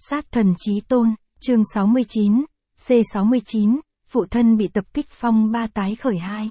Sát thần chí tôn, chương 69, C69, phụ thân bị tập kích phong ba tái khởi 2.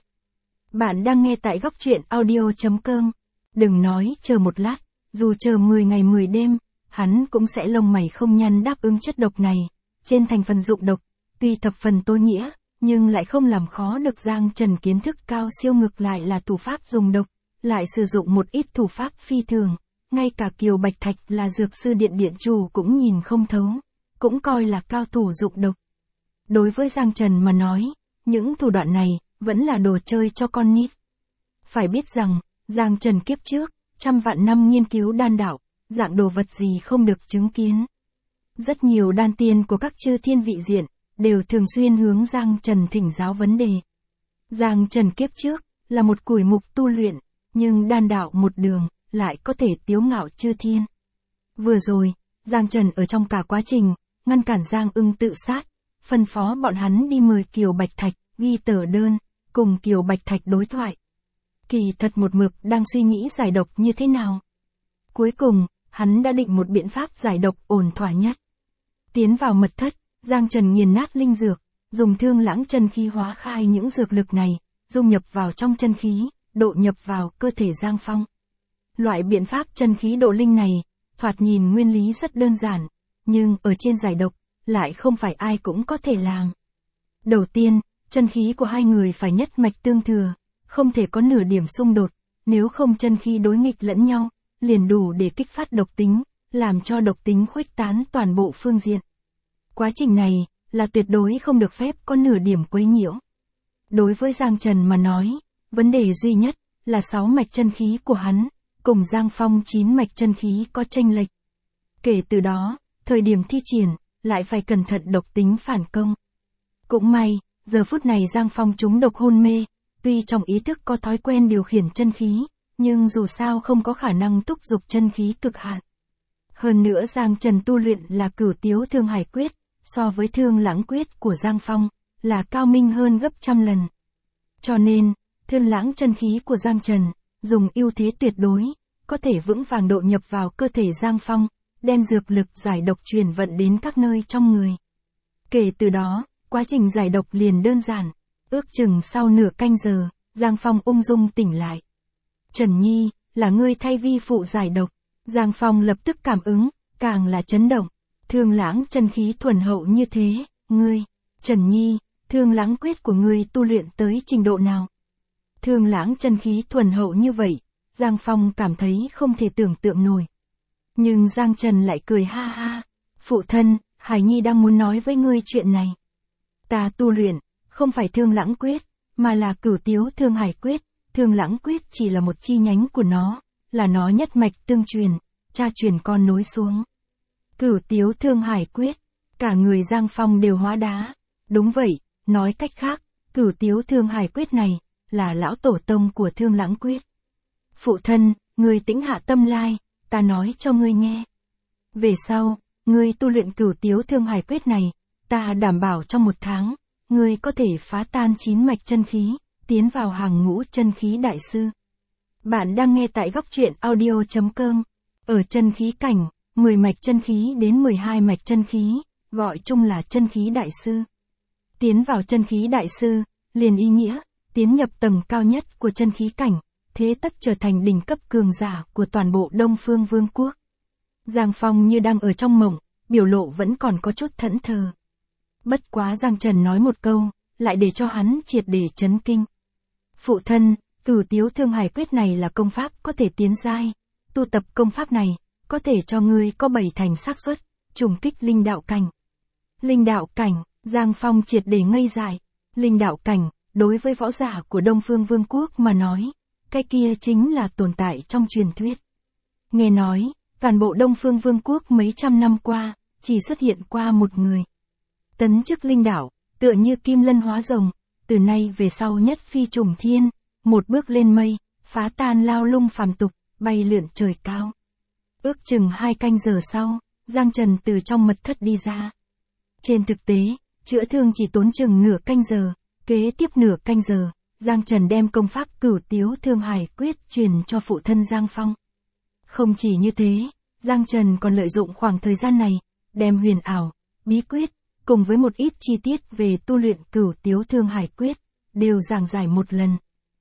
Bạn đang nghe tại góc truyện audio.com. Đừng nói chờ một lát, dù chờ 10 ngày 10 đêm, hắn cũng sẽ lông mày không nhăn đáp ứng chất độc này. Trên thành phần dụng độc, tuy thập phần tối nghĩa, nhưng lại không làm khó được Giang Trần kiến thức cao siêu, ngược lại là thủ pháp dùng độc, lại sử dụng một ít thủ pháp phi thường. Ngay cả Kiều Bạch Thạch là dược sư điện điện chủ cũng nhìn không thấu, cũng coi là cao thủ dụng độc. Đối với Giang Trần mà nói, những thủ đoạn này vẫn là đồ chơi cho con nít. Phải biết rằng, Giang Trần kiếp trước, trăm vạn năm nghiên cứu đan đạo, dạng đồ vật gì không được chứng kiến. Rất nhiều đan tiên của các chư thiên vị diện, đều thường xuyên hướng Giang Trần thỉnh giáo vấn đề. Giang Trần kiếp trước, là một củi mục tu luyện, nhưng đan đạo một đường, lại có thể tiếu ngạo chư thiên. Vừa rồi, Giang Trần ở trong cả quá trình, ngăn cản Giang Ưng tự sát, phân phó bọn hắn đi mời Kiều Bạch Thạch, ghi tờ đơn, cùng Kiều Bạch Thạch đối thoại. Kỳ thật một mực đang suy nghĩ giải độc như thế nào. Cuối cùng, hắn đã định một biện pháp giải độc ổn thỏa nhất. Tiến vào mật thất, Giang Trần nghiền nát linh dược, dùng thương lãng chân khí hóa khai những dược lực này, dung nhập vào trong chân khí, độ nhập vào cơ thể Giang Phong. Loại biện pháp chân khí độ linh này, thoạt nhìn nguyên lý rất đơn giản, nhưng ở trên giải độc, lại không phải ai cũng có thể làm. Đầu tiên, chân khí của hai người phải nhất mạch tương thừa, không thể có nửa điểm xung đột, nếu không chân khí đối nghịch lẫn nhau, liền đủ để kích phát độc tính, làm cho độc tính khuếch tán toàn bộ phương diện. Quá trình này, là tuyệt đối không được phép có nửa điểm quấy nhiễu. Đối với Giang Trần mà nói, vấn đề duy nhất, là 6 mạch chân khí của hắn, cùng Giang Phong 9 mạch chân khí có chênh lệch. Kể từ đó, thời điểm thi triển, lại phải cẩn thận độc tính phản công. Cũng may, giờ phút này Giang Phong trúng độc hôn mê, tuy trong ý thức có thói quen điều khiển chân khí, nhưng dù sao không có khả năng thúc giục chân khí cực hạn. Hơn nữa Giang Trần tu luyện là Cửu Tiếu Thương Hải Quyết, so với Thương Lãng Quyết của Giang Phong, là cao minh hơn gấp trăm lần. Cho nên, Thương Lãng chân khí của Giang Trần, dùng ưu thế tuyệt đối, có thể vững vàng độ nhập vào cơ thể Giang Phong, đem dược lực giải độc truyền vận đến các nơi trong người. Kể từ đó, quá trình giải độc liền đơn giản, ước chừng sau nửa canh giờ, Giang Phong ung dung tỉnh lại. Trần Nhi, là ngươi thay vi phụ giải độc. Giang Phong lập tức cảm ứng, càng là chấn động. Thương Lãng chân khí thuần hậu như thế, ngươi, Trần Nhi, Thương Lãng quyết của ngươi tu luyện tới trình độ nào? Thương Lãng chân khí thuần hậu như vậy, Giang Phong cảm thấy không thể tưởng tượng nổi. Nhưng Giang Trần lại cười ha ha, phụ thân, Hải Nhi đang muốn nói với ngươi chuyện này. Ta tu luyện, không phải Thương Lãng quyết, mà là Cửu Tiếu Thương Hải Quyết, Thương Lãng quyết chỉ là một chi nhánh của nó, là nó nhất mạch tương truyền, cha truyền con nối xuống. Cửu Tiếu Thương Hải Quyết, cả người Giang Phong đều hóa đá. Đúng vậy, nói cách khác, Cửu Tiếu Thương Hải Quyết này, là lão tổ tông của Thương Lãng Quyết. Phụ thân, ngươi tĩnh hạ tâm lai, ta nói cho ngươi nghe. Về sau, ngươi tu luyện Cửu Tiếu Thương Hải Quyết này, ta đảm bảo trong 1 tháng, ngươi có thể phá tan 9 mạch chân khí, tiến vào hàng ngũ chân khí đại sư. Bạn đang nghe tại góc truyện audio.com. Ở chân khí cảnh, 10 mạch chân khí đến 12 mạch chân khí, gọi chung là chân khí đại sư. Tiến vào chân khí đại sư, liền ý nghĩa, tiến nhập tầng cao nhất của chân khí cảnh, thế tất trở thành đỉnh cấp cường giả của toàn bộ Đông Phương Vương quốc. Giang Phong như đang ở trong mộng, biểu lộ vẫn còn có chút thẫn thờ. Bất quá Giang Trần nói một câu, lại để cho hắn triệt để chấn kinh. Phụ thân, Cửu Tiếu Thương Hải Quyết này là công pháp có thể tiến giai, tu tập công pháp này, có thể cho ngươi có 7 thành xác suất trùng kích linh đạo cảnh. Linh đạo cảnh, Giang Phong triệt để ngây dại. Linh đạo cảnh, đối với võ giả của Đông Phương Vương quốc mà nói, cái kia chính là tồn tại trong truyền thuyết. Nghe nói, toàn bộ Đông Phương Vương quốc mấy trăm năm qua, chỉ xuất hiện qua một người. Tấn chức linh đạo, tựa như kim lân hóa rồng, từ nay về sau nhất phi trùng thiên, một bước lên mây, phá tan lao lung phàm tục, bay lượn trời cao. Ước chừng 2 canh giờ sau, Giang Trần từ trong mật thất đi ra. Trên thực tế, chữa thương chỉ tốn chừng nửa canh giờ, kế tiếp nửa canh giờ, Giang Trần đem công pháp Cửu Tiếu Thương Hải Quyết truyền cho phụ thân Giang Phong. Không chỉ như thế, Giang Trần còn lợi dụng khoảng thời gian này, đem huyền ảo, bí quyết, cùng với một ít chi tiết về tu luyện Cửu Tiếu Thương Hải Quyết, đều giảng giải một lần.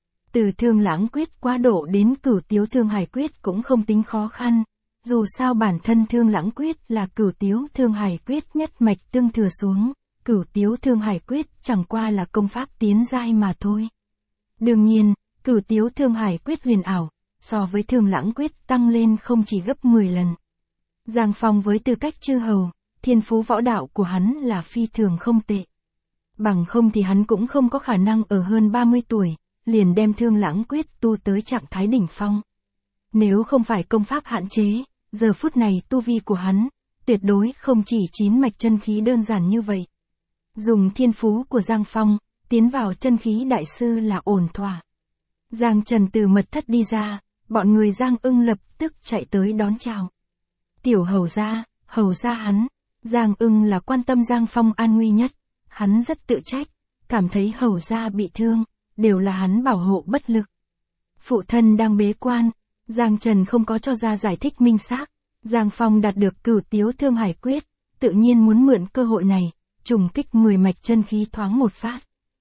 Từ Thương Lãng Quyết quá độ đến Cửu Tiếu Thương Hải Quyết cũng không tính khó khăn, dù sao bản thân Thương Lãng Quyết là Cửu Tiếu Thương Hải Quyết nhất mạch tương thừa xuống, Cửu Tiếu Thương Hải Quyết chẳng qua là công pháp tiến giai mà thôi. Đương nhiên, Cửu Tiếu Thương Hải Quyết huyền ảo, so với Thương Lãng Quyết tăng lên không chỉ gấp 10 lần. Giang Phong với tư cách chư hầu, thiên phú võ đạo của hắn là phi thường không tệ. Bằng không thì hắn cũng không có khả năng ở hơn 30 tuổi, liền đem Thương Lãng Quyết tu tới trạng thái đỉnh phong. Nếu không phải công pháp hạn chế, giờ phút này tu vi của hắn, tuyệt đối không chỉ 9 mạch chân khí đơn giản như vậy. Dùng thiên phú của Giang Phong, tiến vào chân khí đại sư là ổn thỏa. Giang Trần từ mật thất đi ra, bọn người Giang Ưng lập tức chạy tới đón chào. Tiểu hầu gia hắn, Giang Ưng là quan tâm Giang Phong an nguy nhất, hắn rất tự trách, cảm thấy hầu gia bị thương, đều là hắn bảo hộ bất lực. Phụ thân đang bế quan, Giang Trần không có cho ra giải thích minh xác, Giang Phong đạt được Cửu Tiếu Thương Hải Quyết, tự nhiên muốn mượn cơ hội này, trùng kích 10 mạch chân khí thoáng một phát.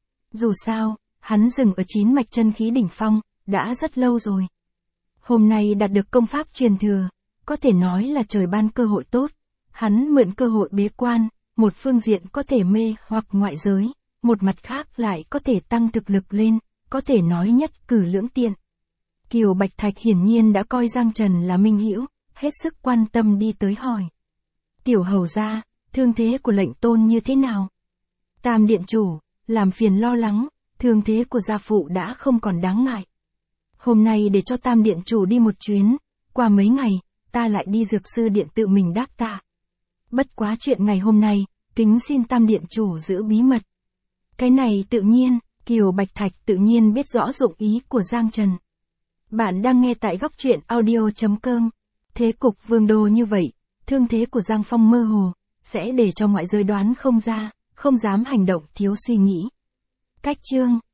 Dù sao, hắn dừng ở 9 mạch chân khí đỉnh phong, đã rất lâu rồi. Hôm nay đạt được công pháp truyền thừa, có thể nói là trời ban cơ hội tốt. Hắn mượn cơ hội bế quan, một phương diện có thể mê hoặc ngoại giới, một mặt khác lại có thể tăng thực lực lên, có thể nói nhất cử lưỡng tiện. Kiều Bạch Thạch hiển nhiên đã coi Giang Trần là minh hữu, hết sức quan tâm đi tới hỏi. Tiểu hầu gia, thương thế của lệnh tôn như thế nào? Tam điện chủ, làm phiền lo lắng, thương thế của gia phụ đã không còn đáng ngại. Hôm nay để cho Tam điện chủ đi một chuyến, qua mấy ngày, ta lại đi dược sư điện tự mình đáp tạ. Bất quá chuyện ngày hôm nay, kính xin Tam điện chủ giữ bí mật. Cái này tự nhiên, Kiều Bạch Thạch tự nhiên biết rõ dụng ý của Giang Trần. Bạn đang nghe tại góc truyện audio.com. Thế cục vương đô như vậy, thương thế của Giang Phong mơ hồ, sẽ để cho ngoại giới đoán không ra, không dám hành động thiếu suy nghĩ. Cách chương